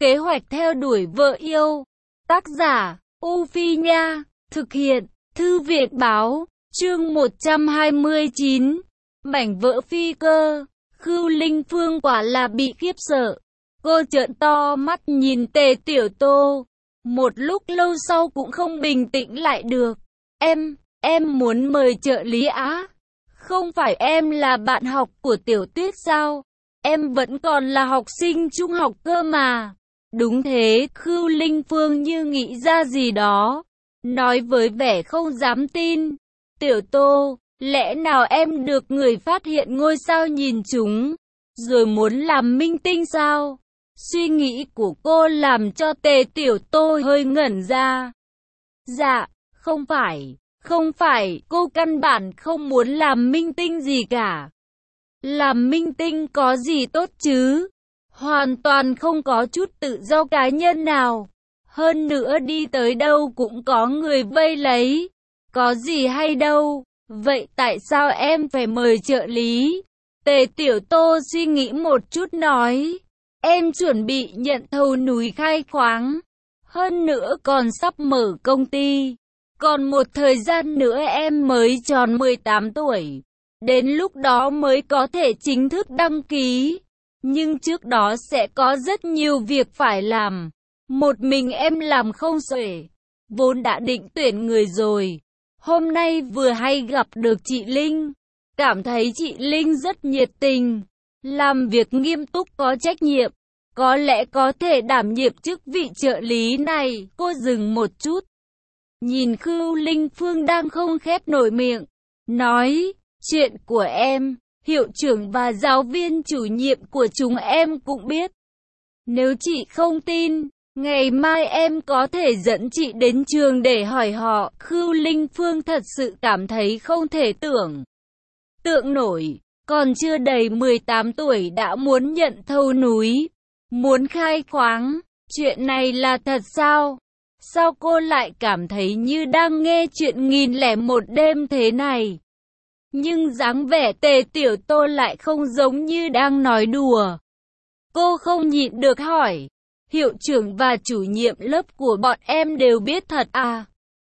Kế hoạch theo đuổi vợ yêu. Tác giả, U Phi Nha. Thực hiện, Thư viện Báo. Chương 129. Mảnh vỡ phi cơ. Khưu Linh Phương quả là bị khiếp sợ. Cô trợn to mắt nhìn Tề Tiểu Tô. Một lúc lâu sau cũng không bình tĩnh lại được. Em muốn mời trợ lý á. Không phải em là bạn học của Tiểu Tuyết sao? Em vẫn còn là học sinh trung học cơ mà. Đúng thế, Khưu Linh Phương như nghĩ ra gì đó. Nói với vẻ không dám tin. Tiểu Tô, lẽ nào em được người phát hiện ngôi sao nhìn chúng, rồi muốn làm minh tinh sao? Suy nghĩ của cô làm cho Tề Tiểu Tô hơi ngẩn ra. Dạ, không phải, cô căn bản không muốn làm minh tinh gì cả. Làm minh tinh có gì tốt chứ? Hoàn toàn không có chút tự do cá nhân nào. Hơn nữa đi tới đâu cũng có người vây lấy. Có gì hay đâu. Vậy tại sao em phải mời trợ lý? Tề Tiểu Tô suy nghĩ một chút nói. Em chuẩn bị nhận thầu núi khai khoáng. Hơn nữa còn sắp mở công ty. Còn một thời gian nữa em mới tròn 18 tuổi. Đến lúc đó mới có thể chính thức đăng ký. Nhưng trước đó sẽ có rất nhiều việc phải làm. Một mình em làm không xuể. Vốn đã định tuyển người rồi. Hôm nay vừa hay gặp được chị Linh. Cảm thấy chị Linh rất nhiệt tình. Làm việc nghiêm túc có trách nhiệm. Có lẽ có thể đảm nhiệm chức vị trợ lý này. Cô dừng một chút. Nhìn Khưu Linh Phương đang không khép nổi miệng. Nói, chuyện của em, hiệu trưởng và giáo viên chủ nhiệm của chúng em cũng biết. Nếu chị không tin, ngày mai em có thể dẫn chị đến trường để hỏi họ. Khưu Linh Phương thật sự cảm thấy không thể tưởng tượng nổi. Còn chưa đầy 18 tuổi đã muốn nhận thầu núi, muốn khai khoáng. Chuyện này là thật sao? Sao cô lại cảm thấy như đang nghe chuyện 1001 đêm thế này? Nhưng dáng vẻ Tề Tiểu Tô lại không giống như đang nói đùa. Cô không nhịn được hỏi. Hiệu trưởng và chủ nhiệm lớp của bọn em đều biết thật à?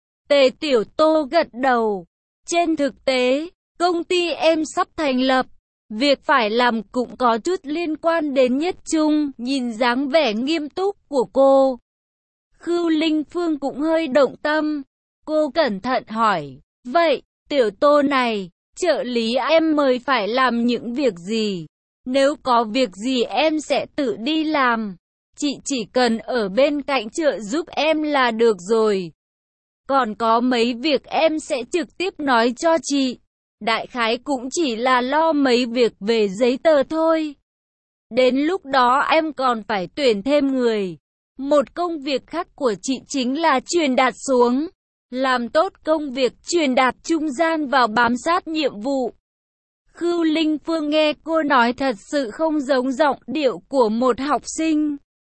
Tề Tiểu Tô gật đầu. Trên thực tế, công ty em sắp thành lập. Việc phải làm cũng có chút liên quan đến Nhất Trung. Nhìn dáng vẻ nghiêm túc của cô, Khưu Linh Phương cũng hơi động tâm. Cô cẩn thận hỏi. Vậy, Tiểu Tô này, trợ lý em mời phải làm những việc gì? Nếu có việc gì em sẽ tự đi làm. Chị chỉ cần ở bên cạnh trợ giúp em là được rồi. Còn có mấy việc em sẽ trực tiếp nói cho chị. Đại khái cũng chỉ là lo mấy việc về giấy tờ thôi. Đến lúc đó em còn phải tuyển thêm người. Một công việc khác của chị chính là truyền đạt xuống. Làm tốt công việc truyền đạt trung gian vào bám sát nhiệm vụ. Khưu Linh Phương nghe cô nói thật sự không giống giọng điệu của một học sinh.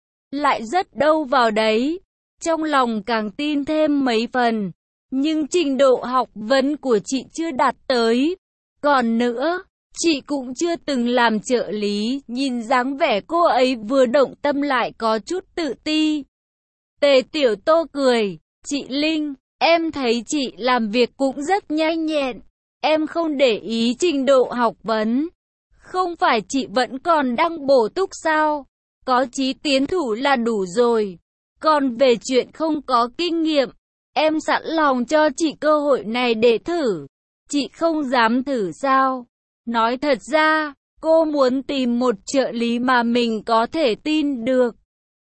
Lại rất đâu vào đấy. Trong lòng càng tin thêm mấy phần. Nhưng trình độ học vấn của chị chưa đạt tới. Còn nữa, chị cũng chưa từng làm trợ lý. Nhìn dáng vẻ cô ấy vừa động tâm lại có chút tự ti. Tề Tiểu Tô cười. Chị Linh, em thấy chị làm việc cũng rất nhanh nhẹn. Em không để ý trình độ học vấn. Không phải chị vẫn còn đang bổ túc sao? Có chí tiến thủ là đủ rồi. Còn về chuyện không có kinh nghiệm, em sẵn lòng cho chị cơ hội này để thử. Chị không dám thử sao? Nói thật ra, cô muốn tìm một trợ lý mà mình có thể tin được.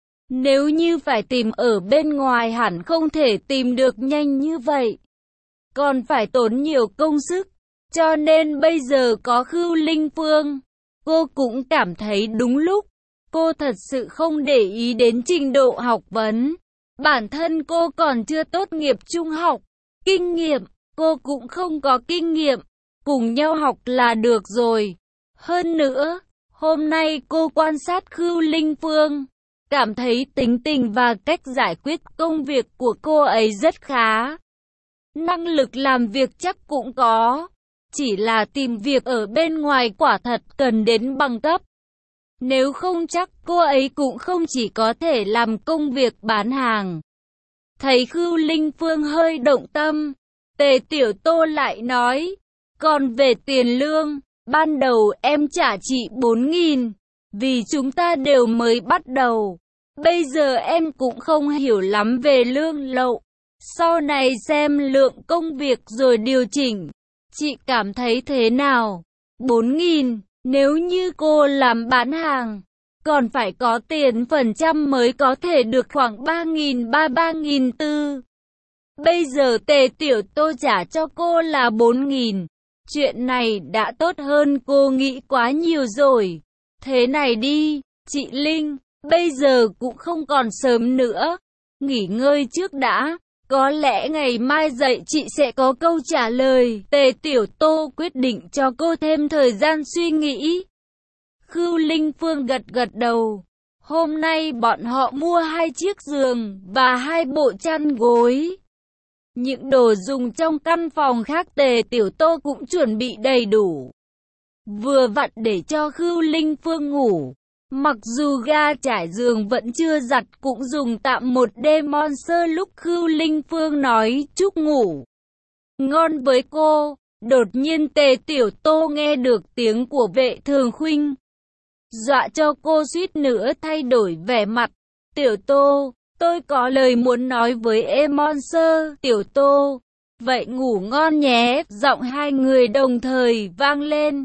Nếu như phải tìm ở bên ngoài hẳn không thể tìm được nhanh như vậy. Còn phải tốn nhiều công sức. Cho nên bây giờ có Khưu Linh Phương, cô cũng cảm thấy đúng lúc. Cô thật sự không để ý đến trình độ học vấn. Bản thân cô còn chưa tốt nghiệp trung học. Kinh nghiệm, cô cũng không có kinh nghiệm. Cùng nhau học là được rồi. Hơn nữa, hôm nay cô quan sát Khưu Linh Phương, cảm thấy tính tình và cách giải quyết công việc của cô ấy rất khá. Năng lực làm việc chắc cũng có. Chỉ là tìm việc ở bên ngoài quả thật cần đến bằng cấp. Nếu không chắc cô ấy cũng không chỉ có thể làm công việc bán hàng. Thấy Khưu Linh Phương hơi động tâm, Tề Tiểu Tô lại nói, còn về tiền lương, ban đầu em trả chị 4.000, vì chúng ta đều mới bắt đầu. Bây giờ em cũng không hiểu lắm về lương lậu. Sau này xem lượng công việc rồi điều chỉnh. Chị cảm thấy thế nào? 4.000, nếu như cô làm bán hàng, còn phải có tiền phần trăm mới có thể được khoảng 3.300-3.400. Bây giờ Tề Tiểu Tô trả cho cô là 4.000. Chuyện này đã tốt hơn cô nghĩ quá nhiều rồi. Thế này đi, chị Linh, bây giờ cũng không còn sớm nữa. Nghỉ ngơi trước đã. Có lẽ ngày mai dậy chị sẽ có câu trả lời. Tề Tiểu Tô quyết định cho cô thêm thời gian suy nghĩ. Khưu Linh Phương gật gật đầu. Hôm nay bọn họ mua 2 chiếc giường và 2 bộ chăn gối. Những đồ dùng trong căn phòng khác Tề Tiểu Tô cũng chuẩn bị đầy đủ. Vừa vặn để cho Khưu Linh Phương ngủ. Mặc dù ga trải giường vẫn chưa giặt cũng dùng tạm một đêm Monster lúc Khưu Linh Phương nói chúc ngủ ngon với cô. Đột nhiên Tề Tiểu Tô nghe được tiếng của Vệ Thường Khuynh. Dọa cho cô suýt nữa thay đổi vẻ mặt. Tiểu Tô, tôi có lời muốn nói với em Monster. Tiểu Tô, vậy ngủ ngon nhé. Giọng hai người đồng thời vang lên.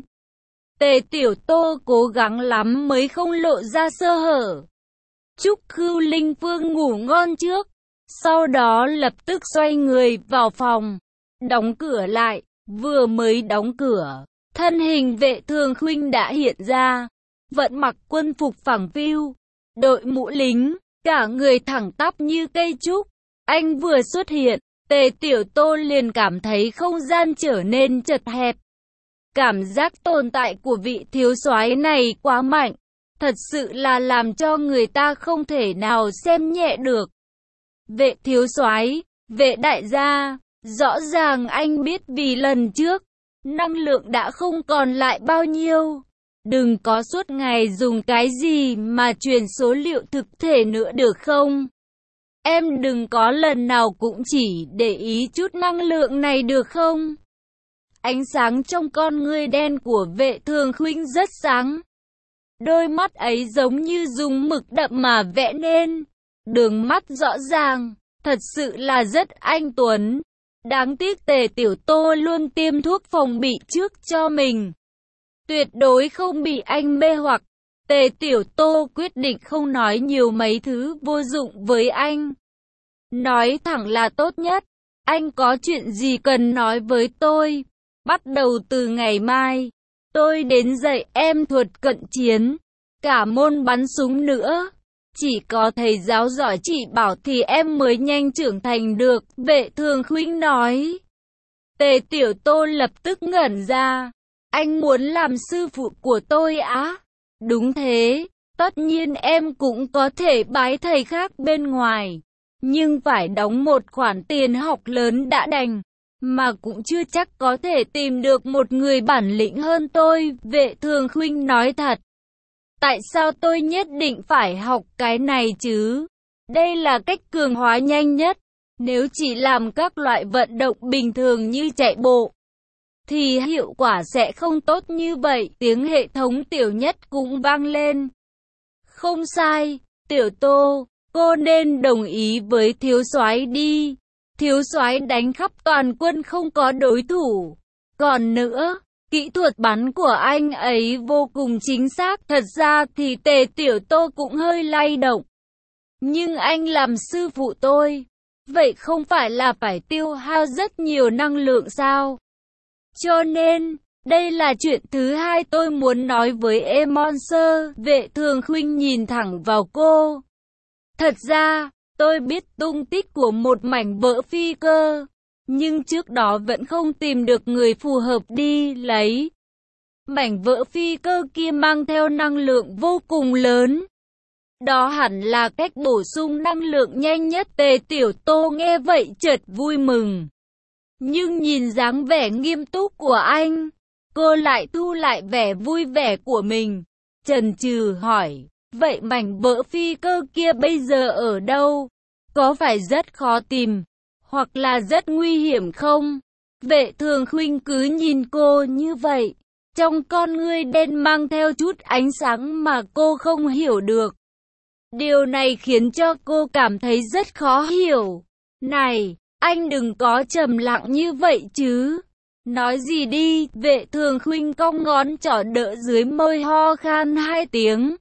Tề Tiểu Tô cố gắng lắm mới không lộ ra sơ hở. Chúc Khưu Linh Phương ngủ ngon trước. Sau đó lập tức xoay người vào phòng. Đóng cửa lại. Vừa mới đóng cửa, thân hình Vệ Thường Khuynh đã hiện ra. Vẫn mặc quân phục phẳng phiu, đội mũ lính, cả người thẳng tắp như cây trúc. Anh vừa xuất hiện, Tề Tiểu Tô liền cảm thấy không gian trở nên chật hẹp. Cảm giác tồn tại của vị thiếu soái này quá mạnh, thật sự là làm cho người ta không thể nào xem nhẹ được. Vệ thiếu soái, Vệ đại gia, rõ ràng anh biết vì lần trước, năng lượng đã không còn lại bao nhiêu. Đừng có suốt ngày dùng cái gì mà truyền số liệu thực thể nữa được không? Em đừng có lần nào cũng chỉ để ý chút năng lượng này được không? Ánh sáng trong con ngươi đen của Vệ Thường Khuynh rất sáng. Đôi mắt ấy giống như dùng mực đậm mà vẽ nên. Đường mắt rõ ràng, thật sự là rất anh tuấn. Đáng tiếc Tề Tiểu Tô luôn tiêm thuốc phòng bị trước cho mình. Tuyệt đối không bị anh mê hoặc. Tề Tiểu Tô quyết định không nói nhiều mấy thứ vô dụng với anh. Nói thẳng là tốt nhất. Anh có chuyện gì cần nói với tôi? Bắt đầu từ ngày mai, tôi đến dạy em thuật cận chiến, cả môn bắn súng nữa. Chỉ có thầy giáo giỏi chỉ bảo thì em mới nhanh trưởng thành được, Vệ Thường Khuynh nói. Tề Tiểu Tô lập tức ngẩn ra. Anh muốn làm sư phụ của tôi á? Đúng thế, tất nhiên em cũng có thể bái thầy khác bên ngoài. Nhưng phải đóng một khoản tiền học lớn đã đành. Mà cũng chưa chắc có thể tìm được một người bản lĩnh hơn tôi, Vệ Thường Khuynh nói thật. Tại sao tôi nhất định phải học cái này chứ? Đây là cách cường hóa nhanh nhất. Nếu chỉ làm các loại vận động bình thường như chạy bộ, thì hiệu quả sẽ không tốt như vậy. Tiếng hệ thống Tiểu Nhất cũng vang lên. Không sai, Tiểu Tô, cô nên đồng ý với thiếu soái đi. Thiếu soái đánh khắp toàn quân không có đối thủ. Còn nữa, kỹ thuật bắn của anh ấy vô cùng chính xác. Thật ra thì Tề Tiểu Tô cũng hơi lay động. Nhưng anh làm sư phụ tôi, vậy không phải là phải tiêu hao rất nhiều năng lượng sao? Cho nên, đây là chuyện thứ hai tôi muốn nói với em Monster. Vệ Thường Khuynh nhìn thẳng vào cô. Thật ra, tôi biết tung tích của một mảnh vỡ phi cơ, nhưng trước đó vẫn không tìm được người phù hợp đi lấy. Mảnh vỡ phi cơ kia mang theo năng lượng vô cùng lớn. Đó hẳn là cách bổ sung năng lượng nhanh nhất. Tề Tiểu Tô nghe vậy chợt vui mừng. Nhưng nhìn dáng vẻ nghiêm túc của anh, cô lại thu lại vẻ vui vẻ của mình. chần chừ hỏi, vậy mảnh vỡ phi cơ kia bây giờ ở đâu? Có phải rất khó tìm, hoặc là rất nguy hiểm không? Vệ Thường Khuynh cứ nhìn cô như vậy, trong con ngươi đen mang theo chút ánh sáng mà cô không hiểu được. Điều này khiến cho cô cảm thấy rất khó hiểu. Này, anh đừng có trầm lặng như vậy chứ. Nói gì đi, Vệ Thường Khuynh cong ngón trỏ đỡ dưới môi ho khan 2 tiếng.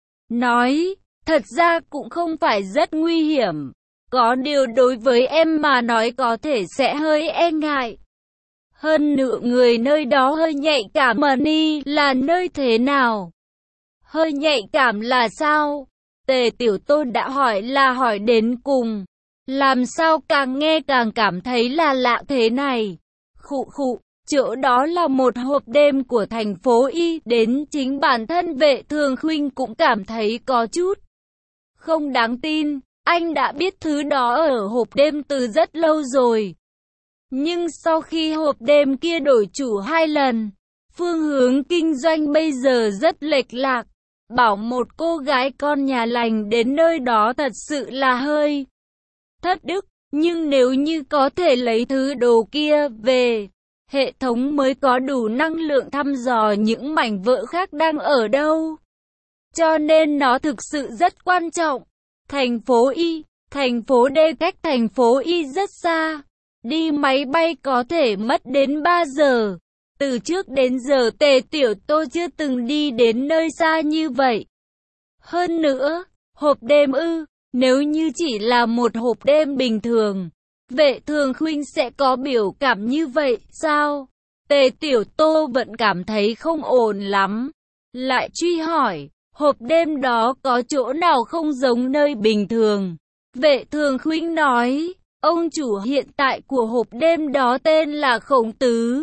Nói, thật ra cũng không phải rất nguy hiểm. Có điều đối với em mà nói có thể sẽ hơi e ngại. Hơn nữa người nơi đó hơi nhạy cảm. Money là nơi thế nào? Hơi nhạy cảm là sao? Tề Tiểu Tôn đã hỏi là hỏi đến cùng. Làm sao càng nghe càng cảm thấy là lạ thế này? Khụ khụ, chỗ đó là một hộp đêm của thành phố Y. Đến chính bản thân Vệ Thường Khuynh cũng cảm thấy có chút không đáng tin. Anh đã biết thứ đó ở hộp đêm từ rất lâu rồi. Nhưng sau khi hộp đêm kia đổi chủ 2 lần, phương hướng kinh doanh bây giờ rất lệch lạc. Bảo một cô gái con nhà lành đến nơi đó thật sự là hơi thất đức. Nhưng nếu như có thể lấy thứ đồ kia về, hệ thống mới có đủ năng lượng thăm dò những mảnh vỡ khác đang ở đâu. Cho nên nó thực sự rất quan trọng. Thành phố Y, thành phố D cách thành phố Y rất xa. Đi máy bay có thể mất đến 3 giờ. Từ trước đến giờ Tề Tiểu Tô chưa từng đi đến nơi xa như vậy. Hơn nữa, hộp đêm ư, nếu như chỉ là một hộp đêm bình thường, Vệ Thường Khuynh sẽ có biểu cảm như vậy sao? Tề Tiểu Tô vẫn cảm thấy không ổn lắm. Lại truy hỏi, hộp đêm đó có chỗ nào không giống nơi bình thường? Vệ Thường Khuynh nói, ông chủ hiện tại của hộp đêm đó tên là Khổng Tứ.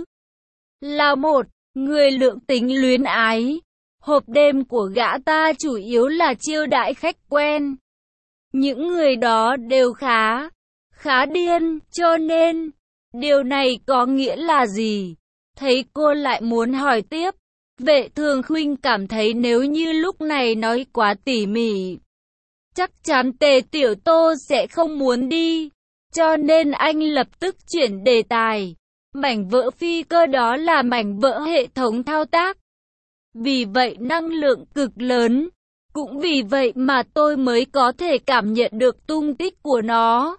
Là một người lượng tính luyến ái. Hộp đêm của gã ta chủ yếu là chiêu đãi khách quen. Những người đó đều khá điên, cho nên, điều này có nghĩa là gì? Thấy cô lại muốn hỏi tiếp. Vệ Thường Khuynh cảm thấy nếu như lúc này nói quá tỉ mỉ, chắc chắn Tề Tiểu Tô sẽ không muốn đi. Cho nên anh lập tức chuyển đề tài. Mảnh vỡ phi cơ đó là mảnh vỡ hệ thống thao tác. Vì vậy năng lượng cực lớn. Cũng vì vậy mà tôi mới có thể cảm nhận được tung tích của nó.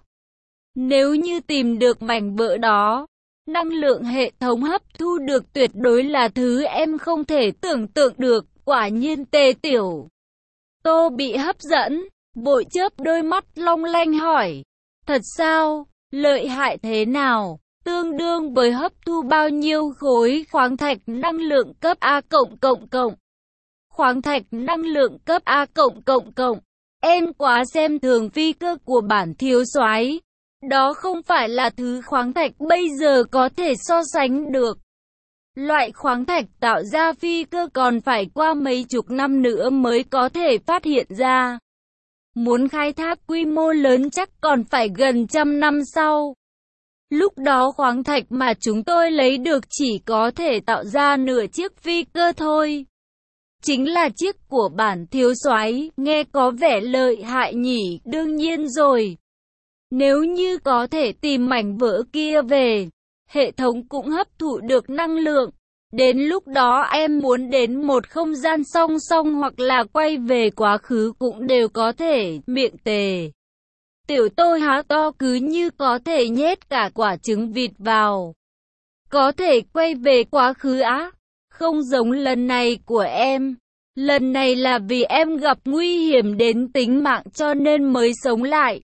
Nếu như tìm được mảnh vỡ đó, năng lượng hệ thống hấp thu được tuyệt đối là thứ em không thể tưởng tượng được. Quả nhiên Tề Tiểu Tô bị hấp dẫn, vội chớp đôi mắt long lanh hỏi. Thật sao? Lợi hại thế nào? Tương đương với hấp thu bao nhiêu khối khoáng thạch năng lượng cấp A cộng. Khoáng thạch năng lượng cấp A cộng. Em quá xem thường phi cơ của bản thiếu soái. Đó không phải là thứ khoáng thạch bây giờ có thể so sánh được. Loại khoáng thạch tạo ra phi cơ còn phải qua mấy chục năm nữa mới có thể phát hiện ra. Muốn khai thác quy mô lớn chắc còn phải gần 100 năm sau. Lúc đó khoáng thạch mà chúng tôi lấy được chỉ có thể tạo ra nửa chiếc phi cơ thôi. Chính là chiếc của bản thiếu soái, nghe có vẻ lợi hại nhỉ, đương nhiên rồi. Nếu như có thể tìm mảnh vỡ kia về, hệ thống cũng hấp thụ được năng lượng. Đến lúc đó em muốn đến một không gian song song hoặc là quay về quá khứ cũng đều có thể. Miệng Tề Tiểu Tô há to cứ như có thể nhét cả quả trứng vịt vào. Có thể quay về quá khứ á? Không giống lần này của em. Lần này là vì em gặp nguy hiểm đến tính mạng cho nên mới sống lại.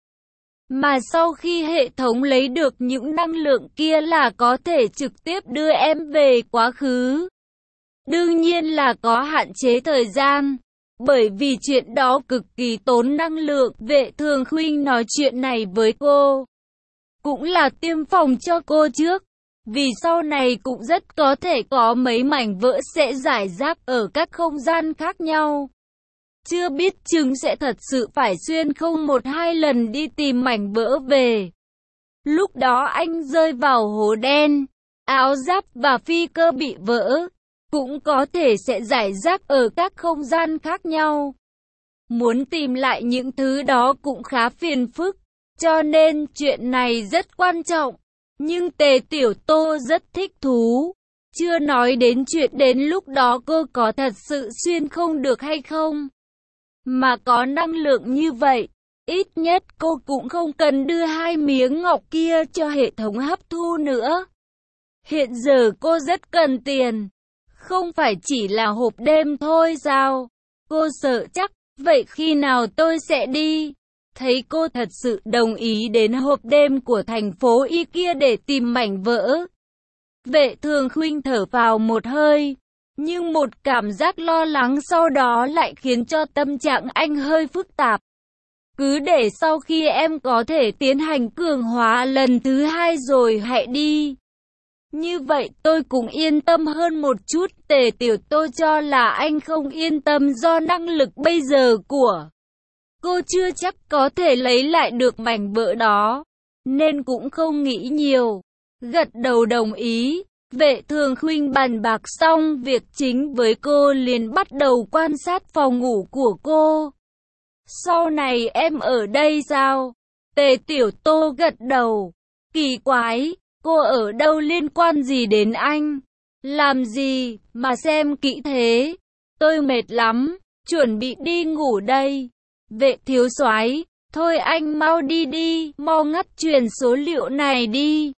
Mà sau khi hệ thống lấy được những năng lượng kia là có thể trực tiếp đưa em về quá khứ. Đương nhiên là có hạn chế thời gian. Bởi vì chuyện đó cực kỳ tốn năng lượng. Vệ Thường Khuynh nói chuyện này với cô cũng là tiêm phòng cho cô trước. Vì sau này cũng rất có thể có mấy mảnh vỡ sẽ rải rác ở các không gian khác nhau. Chưa biết chừng sẽ thật sự phải xuyên không 1-2 lần đi tìm mảnh vỡ về. Lúc đó anh rơi vào hố đen, áo giáp và phi cơ bị vỡ. cũng có thể sẽ rải rác ở các không gian khác nhau. Muốn tìm lại những thứ đó cũng khá phiền phức, cho nên chuyện này rất quan trọng. Nhưng Tề Tiểu Tô rất thích thú. Chưa nói đến chuyện đến lúc đó cô có thật sự xuyên không được hay không. Mà có năng lượng như vậy, ít nhất cô cũng không cần đưa 2 miếng ngọc kia cho hệ thống hấp thu nữa. Hiện giờ cô rất cần tiền. Không phải chỉ là hộp đêm thôi sao? Cô sợ chắc, vậy khi nào tôi sẽ đi? Thấy cô thật sự đồng ý đến hộp đêm của thành phố Y kia để tìm mảnh vỡ. Vệ Thường Khuynh thở vào một hơi, nhưng một cảm giác lo lắng sau đó lại khiến cho tâm trạng anh hơi phức tạp. Cứ để sau khi em có thể tiến hành cường hóa lần thứ 2 rồi hãy đi. Như vậy tôi cũng yên tâm hơn một chút. Tề Tiểu Tô cho là anh không yên tâm do năng lực bây giờ của cô chưa chắc có thể lấy lại được mảnh vỡ đó, nên cũng không nghĩ nhiều. Gật đầu đồng ý. Vệ Thường Khuynh bàn bạc xong việc chính với cô liền bắt đầu quan sát phòng ngủ của cô. Sau này em ở đây sao? Tề Tiểu Tô gật đầu. Kỳ quái, cô ở đâu liên quan gì đến anh? Làm gì mà xem kỹ thế? Tôi mệt lắm, chuẩn bị đi ngủ đây. Vệ thiếu soái, thôi anh mau đi đi, mau ngắt truyền số liệu này đi.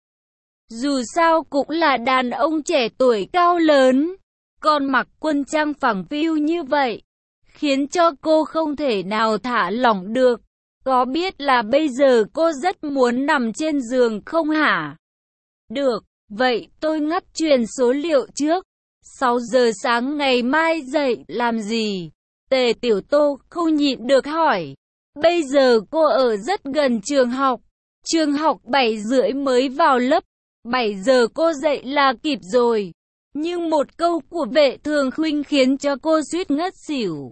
Dù sao cũng là đàn ông trẻ tuổi cao lớn, còn mặc quân trang phẳng phiu như vậy, khiến cho cô không thể nào thả lỏng được. Có biết là bây giờ cô rất muốn nằm trên giường không hả? Được, vậy tôi ngắt truyền số liệu trước. 6 giờ sáng ngày mai dậy làm gì? Tề Tiểu Tô không nhịn được hỏi. Bây giờ cô ở rất gần trường học. Trường học 7 rưỡi mới vào lớp. 7 giờ cô dậy là kịp rồi. Nhưng một câu của Vệ Thường Khuynh khiến cho cô suýt ngất xỉu.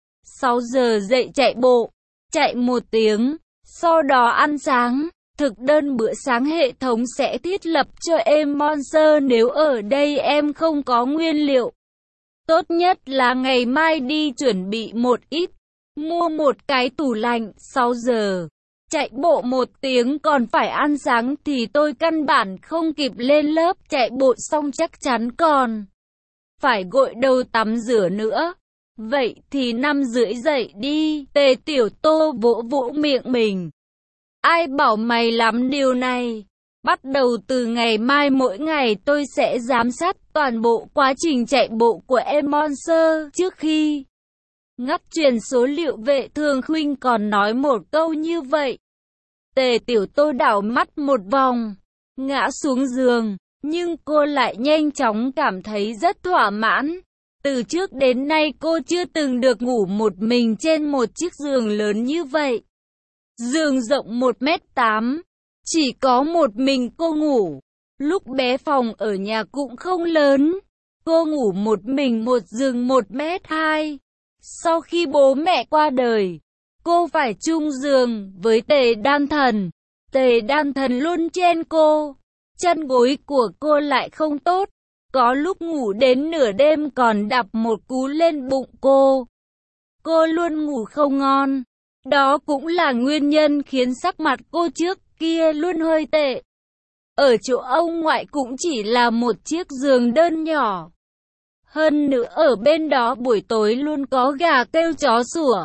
6 giờ dậy chạy bộ. Chạy 1 tiếng. Sau đó ăn sáng. Thực đơn bữa sáng hệ thống sẽ thiết lập cho em Monster nếu ở đây em không có nguyên liệu. Tốt nhất là ngày mai đi chuẩn bị một ít. Mua một cái tủ lạnh. 6 giờ. Chạy bộ 1 tiếng còn phải ăn sáng thì tôi căn bản không kịp lên lớp. Chạy bộ xong chắc chắn còn phải gội đầu tắm rửa nữa. Vậy thì 5 rưỡi dậy đi. Tề Tiểu Tô vỗ vỗ miệng mình. Ai bảo mày làm điều này? Bắt đầu từ ngày mai mỗi ngày tôi sẽ giám sát toàn bộ quá trình chạy bộ của em Monster. Trước khi ngắt truyền số liệu Vệ Thường Khuynh còn nói một câu như vậy. Tề Tiểu Tô đảo mắt một vòng, ngã xuống giường, nhưng cô lại nhanh chóng cảm thấy rất thỏa mãn. Từ trước đến nay cô chưa từng được ngủ một mình trên một chiếc giường lớn như vậy. Giường rộng 1m8, chỉ có một mình cô ngủ. Lúc bé phòng ở nhà cũng không lớn, cô ngủ một mình một giường 1m2. Sau khi bố mẹ qua đời, cô phải chung giường với Tề Đan Thần. Tề Đan Thần luôn chen cô, chân gối của cô lại không tốt. Có lúc ngủ đến nửa đêm còn đập một cú lên bụng cô. Cô luôn ngủ không ngon. Đó cũng là nguyên nhân khiến sắc mặt cô trước kia luôn hơi tệ. Ở chỗ ông ngoại cũng chỉ là một chiếc giường đơn nhỏ. Hơn nữa ở bên đó buổi tối luôn có gà kêu chó sủa.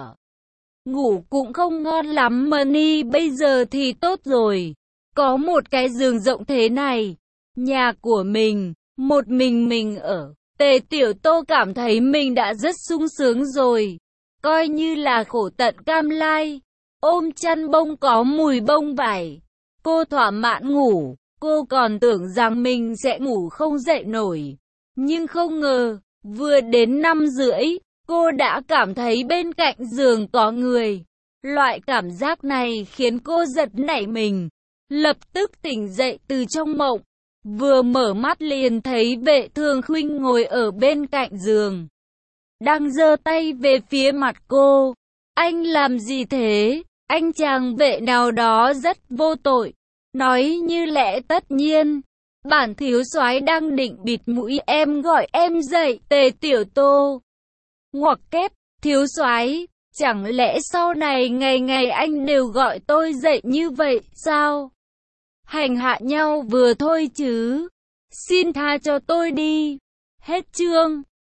Ngủ cũng không ngon lắm mà Ni bây giờ thì tốt rồi. Có một cái giường rộng thế này. Nhà của mình, một mình ở. Tề Tiểu Tô cảm thấy mình đã rất sung sướng rồi. Coi như là khổ tận cam lai. Ôm chăn bông có mùi bông vải. Cô thỏa mãn ngủ. Cô còn tưởng rằng mình sẽ ngủ không dậy nổi. Nhưng không ngờ, vừa đến 5 rưỡi, cô đã cảm thấy bên cạnh giường có người. Loại cảm giác này khiến cô giật nảy mình. Lập tức tỉnh dậy từ trong mộng. Vừa mở mắt liền thấy Vệ Thường Khuynh ngồi ở bên cạnh giường, đang giơ tay về phía mặt cô. Anh làm gì thế? Anh chàng vệ nào đó rất vô tội, nói như lẽ tất nhiên. Bản thiếu soái đang định bịt mũi em gọi em dậy. Tề Tiểu Tô ngoặc kép, thiếu soái, chẳng lẽ sau này ngày ngày anh đều gọi tôi dậy như vậy sao? Hành hạ nhau vừa thôi chứ. Xin tha cho tôi đi. Hết chương.